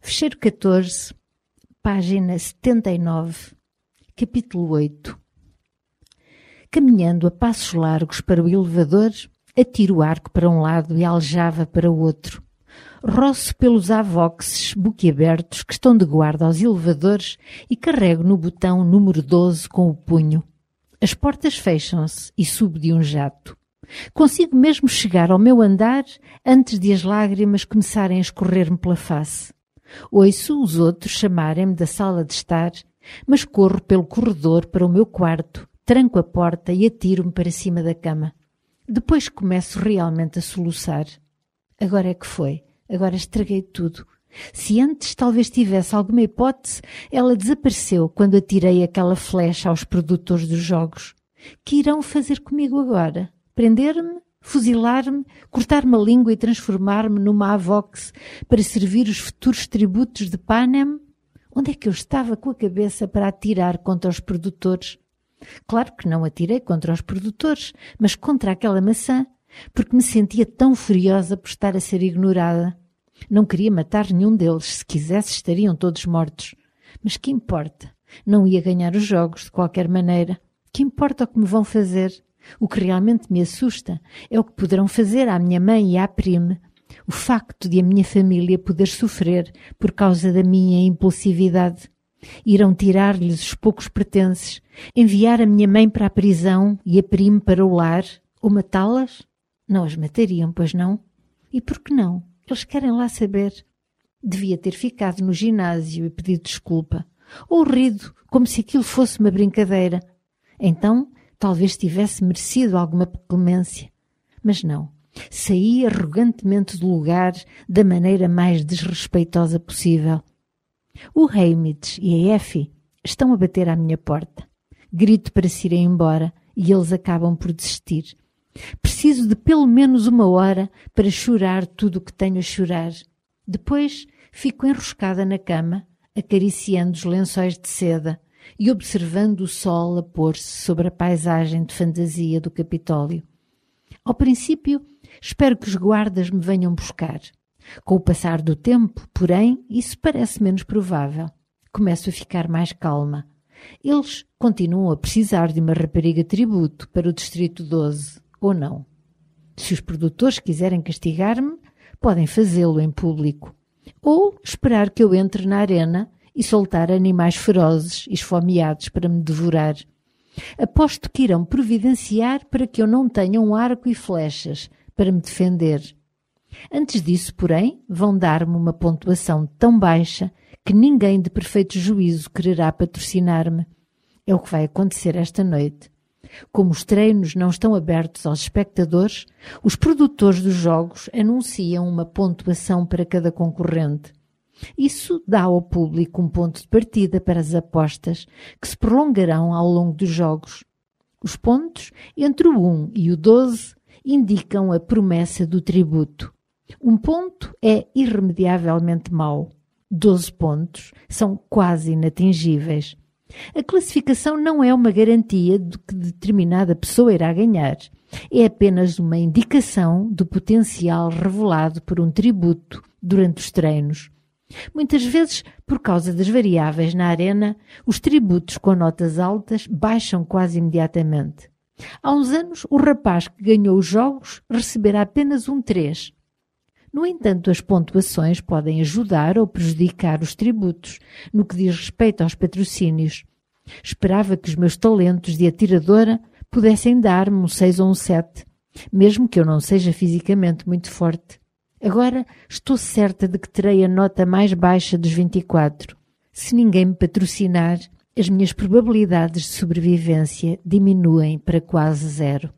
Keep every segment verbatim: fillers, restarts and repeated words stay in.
Fecheiro catorze, página setenta e nove, capítulo oito. Caminhando a passos largos para o elevador, atiro o arco para um lado e a aljava para o outro. Roço pelos avoxes boquiabertos que estão de guarda aos elevadores e carrego no botão número doze com o punho. As portas fecham-se e subo de um jato. Consigo mesmo chegar ao meu andar antes de as lágrimas começarem a escorrer-me pela face. Ouço os outros chamarem-me da sala de estar, mas corro pelo corredor para o meu quarto, tranco a porta e atiro-me para cima da cama. Depois começo realmente a soluçar. Agora é que foi. Agora estraguei tudo. Se antes talvez tivesse alguma hipótese, ela desapareceu quando atirei aquela flecha aos produtores dos jogos. Que irão fazer comigo agora? Prender-me? Fuzilar-me? Cortar-me a língua e transformar-me numa avox para servir os futuros tributos de Panem? Onde é que eu estava com a cabeça para atirar contra os produtores? Claro que não atirei contra os produtores, mas contra aquela maçã, porque me sentia tão furiosa por estar a ser ignorada. Não queria matar nenhum deles, se quisesse estariam todos mortos. Mas que importa? Não ia ganhar os jogos de qualquer maneira. Que importa o que me vão fazer? O que realmente me assusta é o que poderão fazer à minha mãe e à prima. O facto de a minha família poder sofrer por causa da minha impulsividade. Irão tirar-lhes os poucos pertences, enviar a minha mãe para a prisão e a prima para o lar, ou matá-las? Não as matariam, pois não? E por que não? Eles querem lá saber. Devia ter ficado no ginásio e pedido desculpa. Ou rido, como se aquilo fosse uma brincadeira. Então, talvez tivesse merecido alguma clemência. Mas não. Saí arrogantemente do lugar da maneira mais desrespeitosa possível. O Hamish e a Effie estão a bater à minha porta. Grito para se irem embora e eles acabam por desistir. Preciso de pelo menos uma hora para chorar tudo o que tenho a chorar. Depois fico enroscada na cama, acariciando os lençóis de seda e observando o sol a pôr-se sobre a paisagem de fantasia do Capitólio. Ao princípio, espero que os guardas me venham buscar. Com o passar do tempo, porém, isso parece menos provável. Começo a ficar mais calma. Eles continuam a precisar de uma rapariga tributo para o Distrito doze, ou não. Se os produtores quiserem castigar-me, podem fazê-lo em público. Ou esperar que eu entre na arena e soltar animais ferozes e esfomeados para me devorar. Aposto que irão providenciar para que eu não tenha um arco e flechas para me defender. Antes disso, porém, vão dar-me uma pontuação tão baixa que ninguém de perfeito juízo quererá patrocinar-me. É o que vai acontecer esta noite. Como os treinos não estão abertos aos espectadores, os produtores dos jogos anunciam uma pontuação para cada concorrente. Isso dá ao público um ponto de partida para as apostas, que se prolongarão ao longo dos jogos. Os pontos entre o um e o doze indicam a promessa do tributo. Um ponto é irremediavelmente mau. Doze pontos são quase inatingíveis. A classificação não é uma garantia de que determinada pessoa irá ganhar. É apenas uma indicação do potencial revelado por um tributo durante os treinos. Muitas vezes, por causa das variáveis na arena, os tributos com notas altas baixam quase imediatamente. Há uns anos, o rapaz que ganhou os jogos receberá apenas um três. No entanto, as pontuações podem ajudar ou prejudicar os tributos, no que diz respeito aos patrocínios. Esperava que os meus talentos de atiradora pudessem dar-me um seis ou um sete, mesmo que eu não seja fisicamente muito forte. Agora estou certa de que terei a nota mais baixa dos vinte e quatro. Se ninguém me patrocinar, as minhas probabilidades de sobrevivência diminuem para quase zero.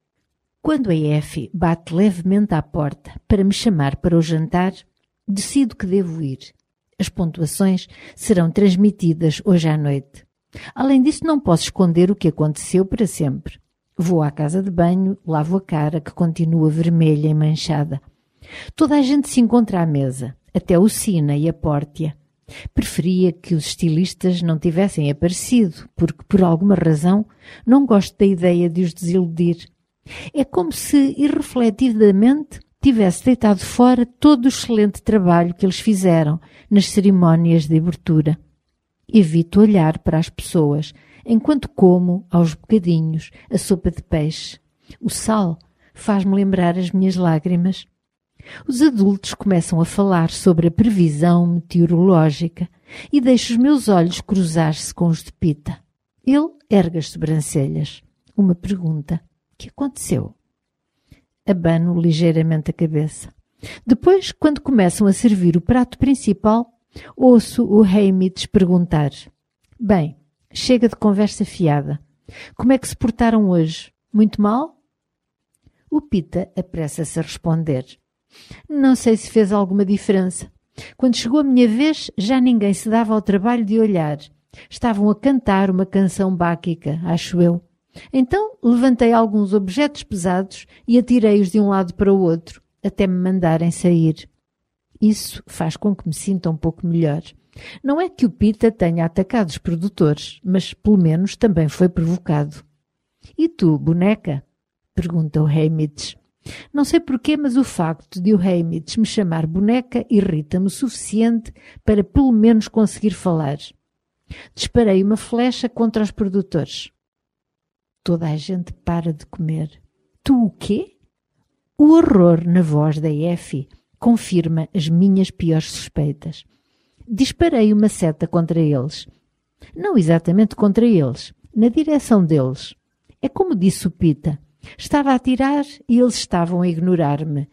Quando a Effie bate levemente à porta para me chamar para o jantar, decido que devo ir. As pontuações serão transmitidas hoje à noite. Além disso, não posso esconder o que aconteceu para sempre. Vou à casa de banho, lavo a cara, que continua vermelha e manchada. Toda a gente se encontra à mesa, até o Sina e a Pórtia. Preferia que os estilistas não tivessem aparecido, porque, por alguma razão, não gosto da ideia de os desiludir. É como se, irrefletidamente, tivesse deitado fora todo o excelente trabalho que eles fizeram nas cerimónias de abertura. Evito olhar para as pessoas enquanto como, aos bocadinhos, a sopa de peixe. O sal faz-me lembrar as minhas lágrimas. Os adultos começam a falar sobre a previsão meteorológica e deixo os meus olhos cruzar-se com os de Pita. Ele ergue as sobrancelhas. Uma pergunta. O que aconteceu? Abano ligeiramente a cabeça. Depois, quando começam a servir o prato principal, ouço o Haymitch perguntar: Bem, chega de conversa fiada. Como é que se portaram hoje? Muito mal? O Pita apressa-se a responder: Não sei se fez alguma diferença. Quando chegou a minha vez, já ninguém se dava ao trabalho de olhar. Estavam a cantar uma canção báquica, acho eu. Então levantei alguns objetos pesados e atirei-os de um lado para o outro, até me mandarem sair. Isso faz com que me sinta um pouco melhor. Não é que o Pita tenha atacado os produtores, mas pelo menos também foi provocado. E tu, boneca? Pergunta o Haymitch. Não sei porquê, mas o facto de o Haymitch me chamar boneca irrita-me o suficiente para pelo menos conseguir falar. Disparei uma flecha contra os produtores. Toda a gente para de comer. Tu o quê? O horror na voz da Effie confirma as minhas piores suspeitas. Disparei uma seta contra eles. Não exatamente contra eles, na direção deles. É como disse o Pita. Estava a atirar e eles estavam a ignorar-me.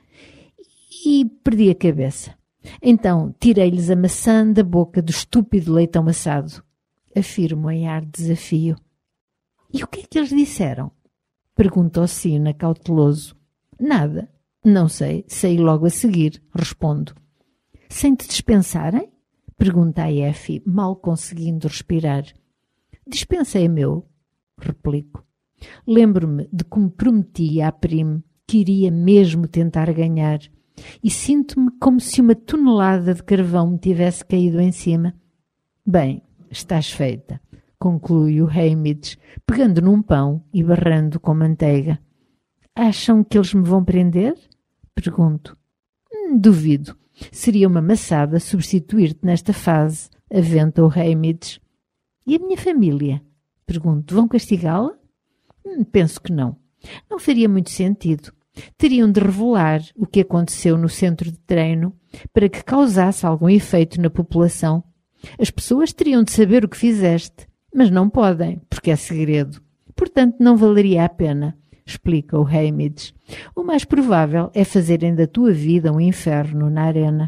E perdi a cabeça. Então tirei-lhes a maçã da boca do estúpido leitão assado. Afirmo em ar de desafio. E o que é que eles disseram? Pergunta o Sina, cauteloso. Nada. Não sei. Saí logo a seguir. Respondo. Sem te dispensarem? Pergunta a Effie, mal conseguindo respirar. Dispensa é meu. Replico. Lembro-me de como prometi à Prim que iria mesmo tentar ganhar e sinto-me como se uma tonelada de carvão me tivesse caído em cima. Bem, estás feita, conclui o Haymitch, pegando num pão e barrando com manteiga. Acham que eles me vão prender? Pergunto. Hum, duvido. Seria uma maçada substituir-te nesta fase, aventa o Haymitch. E a minha família? Pergunto. Vão castigá-la? Hum, penso que não. Não faria muito sentido. Teriam de revelar o que aconteceu no centro de treino para que causasse algum efeito na população. As pessoas teriam de saber o que fizeste, mas não podem, porque é segredo. Portanto, não valeria a pena, explica o Haymitch. O mais provável é fazerem da tua vida um inferno na arena.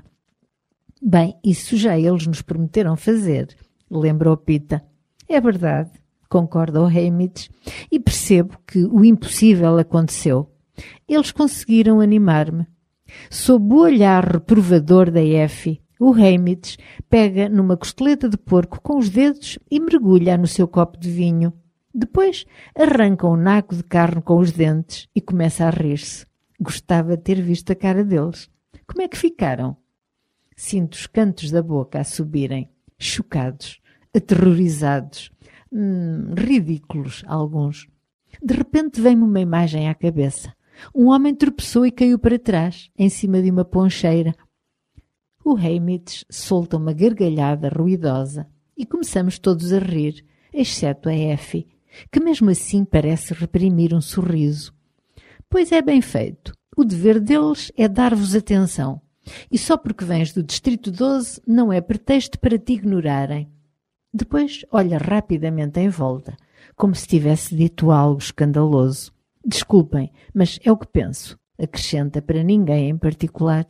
Bem, isso já eles nos prometeram fazer, lembra o Pita. É verdade. Concorda o Haymitch, e percebo que o impossível aconteceu. Eles conseguiram animar-me. Sob o olhar reprovador da Effie, o Haymitch pega numa costeleta de porco com os dedos e mergulha no seu copo de vinho. Depois arranca um naco de carne com os dentes e começa a rir-se. Gostava de ter visto a cara deles. Como é que ficaram? Sinto os cantos da boca a subirem, chocados, aterrorizados. Hum, ridículos, alguns. De repente vem-me uma imagem à cabeça. Um homem tropeçou e caiu para trás, em cima de uma poncheira. O Haymitch solta uma gargalhada ruidosa e começamos todos a rir, exceto a Effie, que mesmo assim parece reprimir um sorriso. Pois é bem feito. O dever deles é dar-vos atenção. E só porque vens do Distrito doze não é pretexto para te ignorarem. Depois olha rapidamente em volta, como se tivesse dito algo escandaloso. Desculpem, mas é o que penso, acrescenta para ninguém em particular.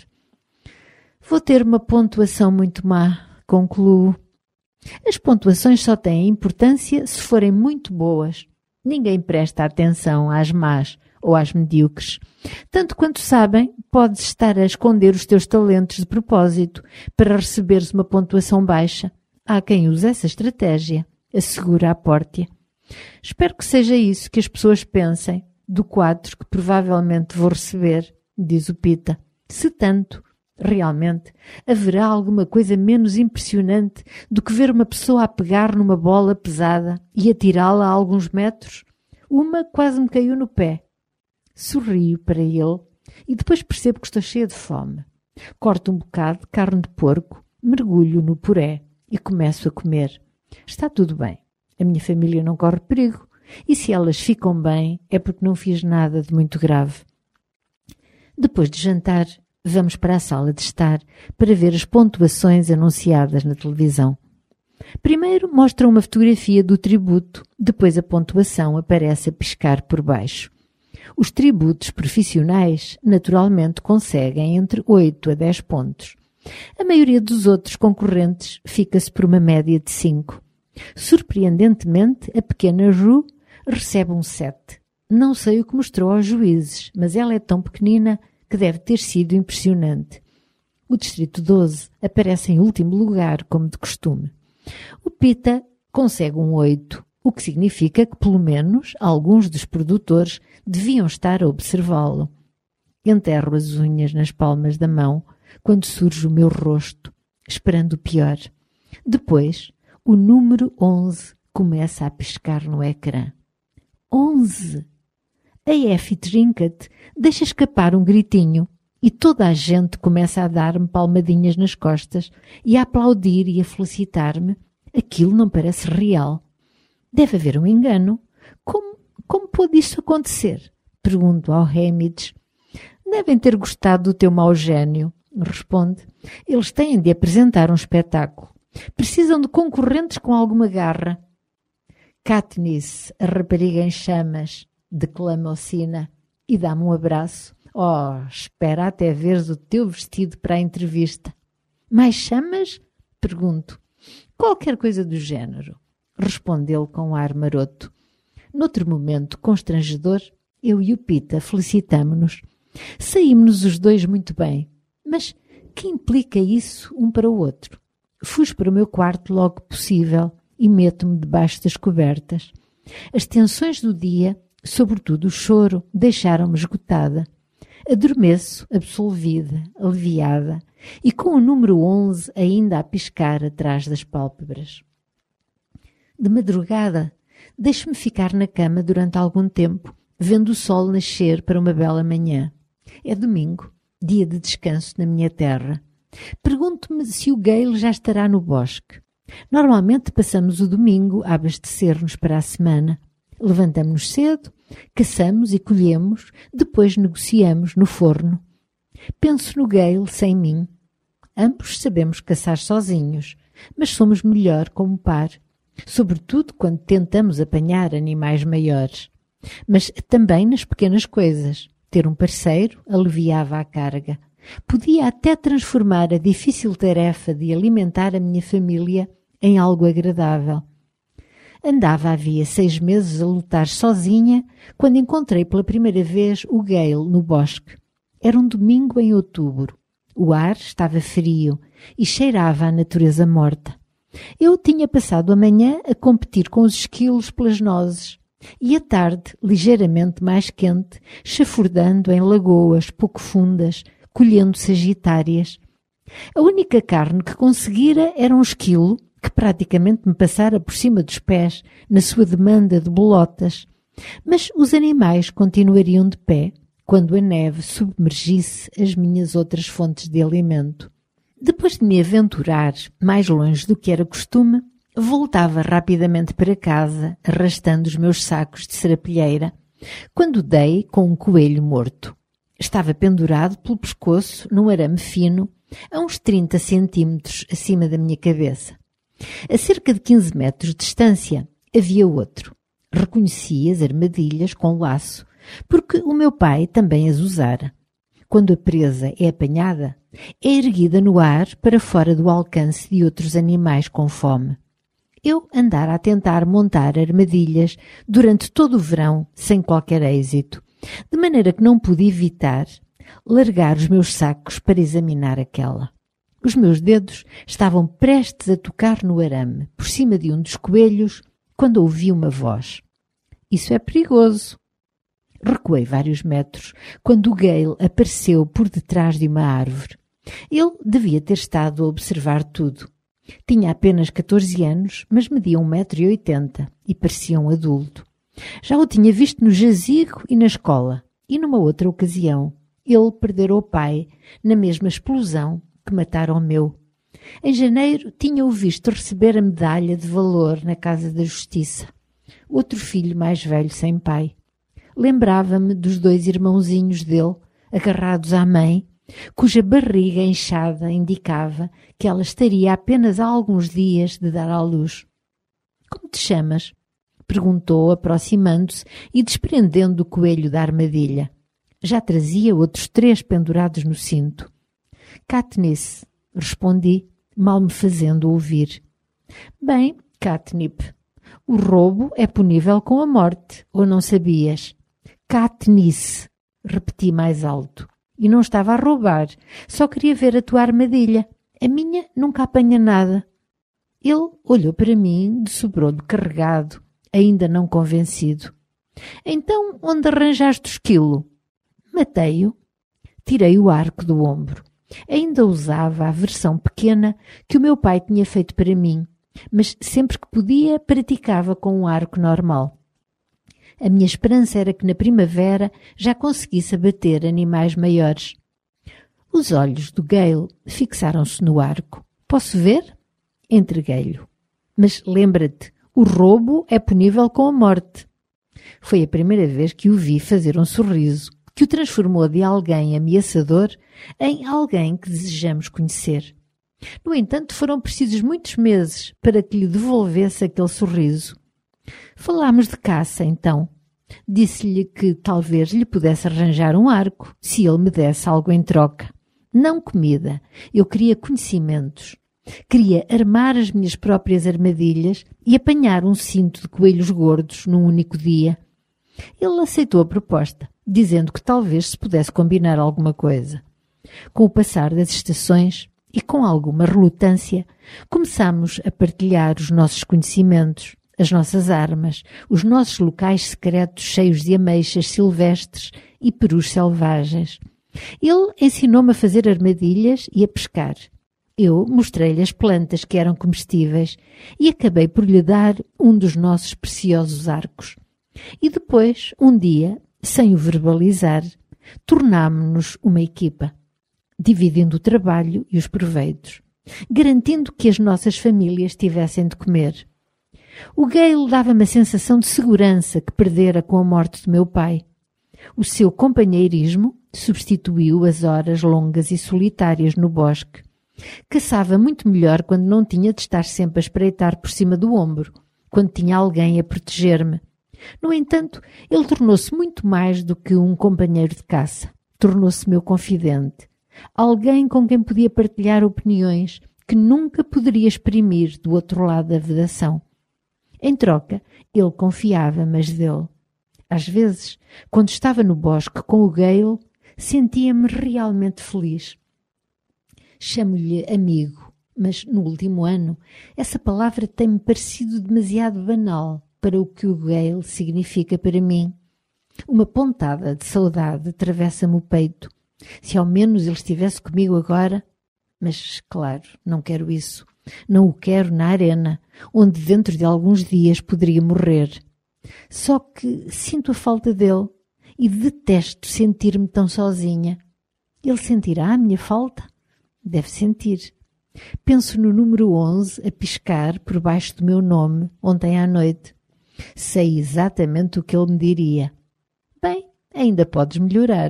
Vou ter uma pontuação muito má, concluo. As pontuações só têm importância se forem muito boas. Ninguém presta atenção às más ou às medíocres. Tanto quanto sabem, podes estar a esconder os teus talentos de propósito para receberes uma pontuação baixa. Há quem use essa estratégia, assegura a Pórtia. Espero que seja isso que as pessoas pensem do quadro que provavelmente vou receber, diz o Pita. Se tanto, realmente, haverá alguma coisa menos impressionante do que ver uma pessoa a pegar numa bola pesada e atirá-la a alguns metros? Uma quase me caiu no pé. Sorrio para ele E depois percebo que estou cheia de fome. Corto um bocado de carne de porco, mergulho no puré e começo a comer. Está tudo bem. A minha família não corre perigo. E se elas ficam bem, é porque não fiz nada de muito grave. Depois de jantar, vamos para a sala de estar para ver as pontuações anunciadas na televisão. Primeiro mostram uma fotografia do tributo, depois a pontuação aparece a piscar por baixo. Os tributos profissionais naturalmente conseguem entre oito a dez pontos. A maioria dos outros concorrentes fica-se por uma média de cinco. Surpreendentemente, a pequena Ru recebe um sete. Não sei o que mostrou aos juízes, mas ela é tão pequenina que deve ter sido impressionante. O distrito doze aparece em último lugar, como de costume. O Pita consegue um oito, o que significa que, pelo menos, alguns dos produtores deviam estar a observá-lo. Enterro as unhas nas palmas da mão quando surge o meu rosto, esperando o pior. Depois, o número onze começa a piscar no ecrã. onze! A Effie Trinket deixa escapar um gritinho e toda a gente começa a dar-me palmadinhas nas costas e a aplaudir e a felicitar-me. Aquilo não parece real. Deve haver um engano. Como, como pôde isso acontecer? Pergunto ao Hamids. Devem ter gostado do teu mau gênio, responde. Eles têm de apresentar um espetáculo. Precisam de concorrentes com alguma garra. Katniss, a rapariga em chamas, declama Ossina e dá-me um abraço. Oh, espera até veres o teu vestido para a entrevista. Mais chamas? Pergunto. Qualquer coisa do género, responde ele com um ar maroto. Noutro momento constrangedor, eu e o Pita felicitamo-nos. Saímos-nos os dois muito bem, mas que implica isso um para o outro? Fujo para o meu quarto logo que possível e meto-me debaixo das cobertas. As tensões do dia, sobretudo o choro, deixaram-me esgotada. Adormeço, absolvida, aliviada, e com o número onze ainda a piscar atrás das pálpebras. De madrugada, deixo-me ficar na cama durante algum tempo, vendo o sol nascer para uma bela manhã. É domingo, dia de descanso na minha terra. Pergunto-me se o Gale já estará no bosque. Normalmente passamos o domingo a abastecer-nos para a semana. Levantamo-nos cedo, caçamos e colhemos, depois negociamos no forno. Penso no Gale sem mim. Ambos sabemos caçar sozinhos, mas somos melhor como par, sobretudo quando tentamos apanhar animais maiores. Mas também nas pequenas coisas. Ter um parceiro aliviava a carga. Podia até transformar a difícil tarefa de alimentar a minha família em algo agradável. Andava havia seis meses a lutar sozinha quando encontrei pela primeira vez o Gale no bosque. Era um domingo em outubro. O ar estava frio e cheirava a natureza morta. Eu tinha passado a manhã a competir com os esquilos pelas nozes e a tarde, ligeiramente mais quente, chafurdando em lagoas pouco fundas, colhendo sagitárias. A única carne que conseguira era um esquilo que praticamente me passara por cima dos pés na sua demanda de bolotas. Mas os animais continuariam de pé quando a neve submergisse as minhas outras fontes de alimento. Depois de me aventurar mais longe do que era costume, voltava rapidamente para casa, arrastando os meus sacos de serapilheira, quando dei com um coelho morto. Estava pendurado pelo pescoço num arame fino, a uns trinta centímetros acima da minha cabeça. A cerca de quinze metros de distância havia outro. Reconheci as armadilhas com laço, porque o meu pai também as usara. Quando a presa é apanhada, é erguida no ar para fora do alcance de outros animais com fome. Eu andara a tentar montar armadilhas durante todo o verão sem qualquer êxito, de maneira que não pude evitar largar os meus sacos para examinar aquela. Os meus dedos estavam prestes a tocar no arame, por cima de um dos coelhos, quando ouvi uma voz. Isso é perigoso. Recuei vários metros, quando o Gale apareceu por detrás de uma árvore. Ele devia ter estado a observar tudo. Tinha apenas catorze anos, mas media um metro e oitenta e parecia um adulto. Já o tinha visto no jazigo e na escola, e numa outra ocasião, Ele perdera o pai na mesma explosão que matara o meu. Em janeiro tinha-o visto receber a medalha de valor na Casa da Justiça. Outro filho mais velho sem pai. Lembrava-me dos dois irmãozinhos dele, agarrados à mãe, cuja barriga inchada indicava que ela estaria apenas há alguns dias de dar à luz. — Como te chamas? Perguntou, aproximando-se e desprendendo o coelho da armadilha. Já trazia outros três pendurados no cinto. — Katniss, respondi, mal me fazendo ouvir. — Bem, Catnip, o roubo é punível com a morte, ou não sabias? — Katniss, repeti mais alto. E não estava a roubar, só queria ver a tua armadilha. A minha nunca apanha nada. Ele olhou para mim de sobrolho carregado, ainda não convencido. — Então, onde arranjaste o esquilo? — Matei-o. Tirei o arco do ombro. Ainda usava a versão pequena que o meu pai tinha feito para mim, mas sempre que podia praticava com um arco normal. A minha esperança era que na primavera já conseguisse abater animais maiores. Os olhos do Gale fixaram-se no arco. — Posso ver? Entreguei-lhe. — Mas lembra-te, o roubo é punível com a morte. Foi a primeira vez que o vi fazer um sorriso, que o transformou de alguém ameaçador em alguém que desejamos conhecer. No entanto, foram precisos muitos meses para que lhe devolvesse aquele sorriso. Falámos de caça, então. Disse-lhe que talvez lhe pudesse arranjar um arco, se ele me desse algo em troca. Não comida, eu queria conhecimentos. Queria armar as minhas próprias armadilhas e apanhar um cinto de coelhos gordos num único dia. Ele aceitou a proposta, dizendo que talvez se pudesse combinar alguma coisa. Com o passar das estações e com alguma relutância, começámos a partilhar os nossos conhecimentos, as nossas armas, os nossos locais secretos cheios de ameixas silvestres e perus selvagens. Ele ensinou-me a fazer armadilhas e a pescar. Eu mostrei-lhe as plantas que eram comestíveis e acabei por lhe dar um dos nossos preciosos arcos. E depois, um dia, sem o verbalizar, tornámo-nos uma equipa, dividindo o trabalho e os proveitos, garantindo que as nossas famílias tivessem de comer. O Gale dava-me a sensação de segurança que perdera com a morte do meu pai. O seu companheirismo substituiu as horas longas e solitárias no bosque. Caçava muito melhor quando não tinha de estar sempre a espreitar por cima do ombro, quando tinha alguém a proteger-me. No entanto, ele tornou-se muito mais do que um companheiro de caça. Tornou-se meu confidente, alguém com quem podia partilhar opiniões que nunca poderia exprimir do outro lado da vedação. Em troca, ele confiava, mas dele. Às vezes, quando estava no bosque com o Gale, sentia-me realmente feliz. Chamo-lhe amigo, mas no último ano essa palavra tem-me parecido demasiado banal para o que o Gale significa para mim. Uma pontada de saudade atravessa-me o peito. Se ao menos ele estivesse comigo agora, mas, claro, não quero isso. Não o quero na arena, onde dentro de alguns dias poderia morrer. Só que sinto a falta dele e detesto sentir-me tão sozinha. Ele sentirá a minha falta? Deve sentir. Penso no número onze a piscar por baixo do meu nome ontem à noite. Sei exatamente o que ele me diria. Bem, ainda podes melhorar.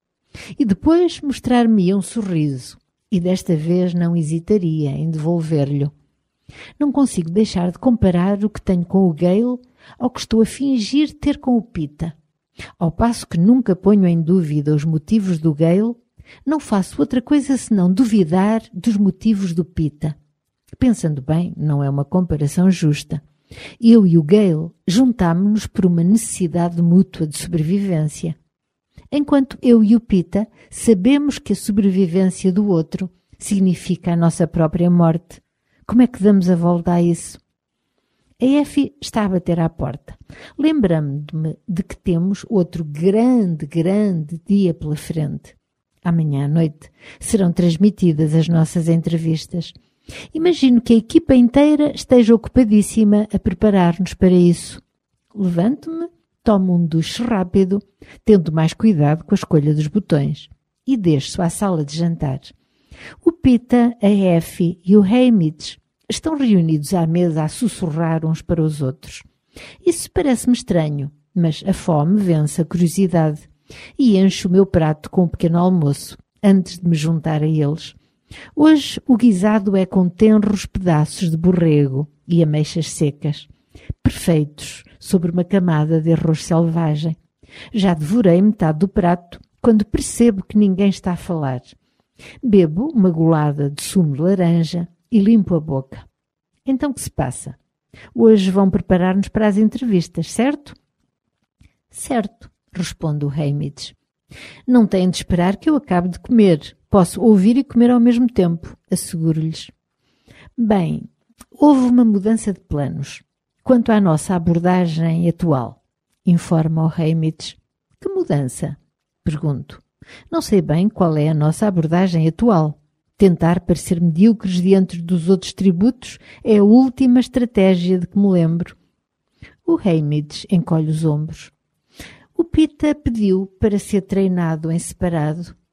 E depois mostrar-me-ia um sorriso. E desta vez não hesitaria em devolver-lhe. Não consigo deixar de comparar o que tenho com o Gale ao que estou a fingir ter com o Peeta. Ao passo que nunca ponho em dúvida os motivos do Gale, não faço outra coisa senão duvidar dos motivos do Peeta. Pensando bem, não é uma comparação justa. Eu e o Gale juntámo-nos por uma necessidade mútua de sobrevivência. Enquanto eu e o Peeta sabemos que a sobrevivência do outro significa a nossa própria morte. Como é que damos a volta a isso? A Effie está a bater à porta. Lembrando-me de que temos outro grande, grande dia pela frente. Amanhã à noite serão transmitidas as nossas entrevistas. Imagino que a equipa inteira esteja ocupadíssima a preparar-nos para isso. Levanto-me, tomo um duche rápido, tendo mais cuidado com a escolha dos botões. e desço à sala de jantar. O Pita, a Effie e o Hamish estão reunidos à mesa a sussurrar uns para os outros. Isso parece-me estranho, mas a fome vence a curiosidade e encho o meu prato com um pequeno almoço, antes de me juntar a eles. Hoje o guisado é com tenros pedaços de borrego e ameixas secas, perfeitos sobre uma camada de arroz selvagem. Já devorei metade do prato quando percebo que ninguém está a falar. Bebo uma golada de sumo de laranja e limpo a boca. Então o que se passa? Hoje vão preparar-nos para as entrevistas, certo? Certo, responde o Hamish. Não têm de esperar que eu acabe de comer. Posso ouvir e comer ao mesmo tempo, asseguro-lhes. Bem, houve uma mudança de planos. Quanto à nossa abordagem atual, informa o Hamish. Que mudança? Pergunto. Não sei bem qual é a nossa abordagem atual. Tentar parecer medíocres diante dos outros tributos é a última estratégia de que me lembro. O Hamish encolhe os ombros. O Pita pediu para ser treinado em separado